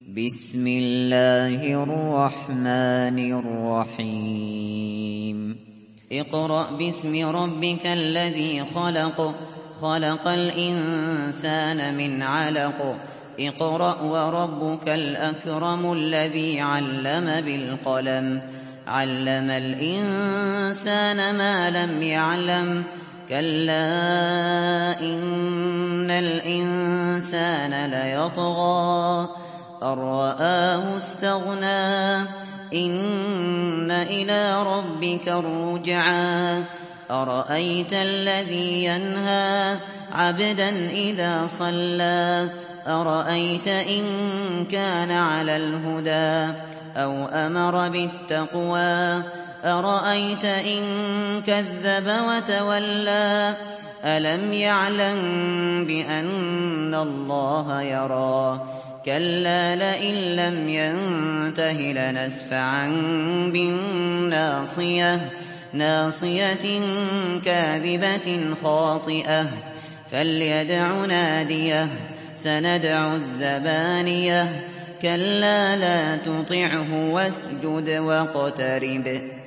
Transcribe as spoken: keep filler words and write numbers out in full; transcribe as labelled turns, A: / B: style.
A: بسم الله الرحمن الرحيم اقرأ باسم ربك الذي خلق خلق الإنسان من علق اقرأ وربك الأكرم الذي علم بالقلم علم الإنسان ما لم يعلم كلا إن الإنسان ليطغى أن رآه استغنى إن إلى ربك الرجعى أرأيت الذي ينهى عبدا إذا صلى أرأيت إن كان على الهدى أو أمر بالتقوى أرأيت إن كذب وتولى ألم يعلم بأن الله يرى كلا لئن لم ينته لنسفعا بالناصية ناصية كاذبة خاطئة فليدع ناديه سندع الزبانية كلا لا تطعه واسجد واقترب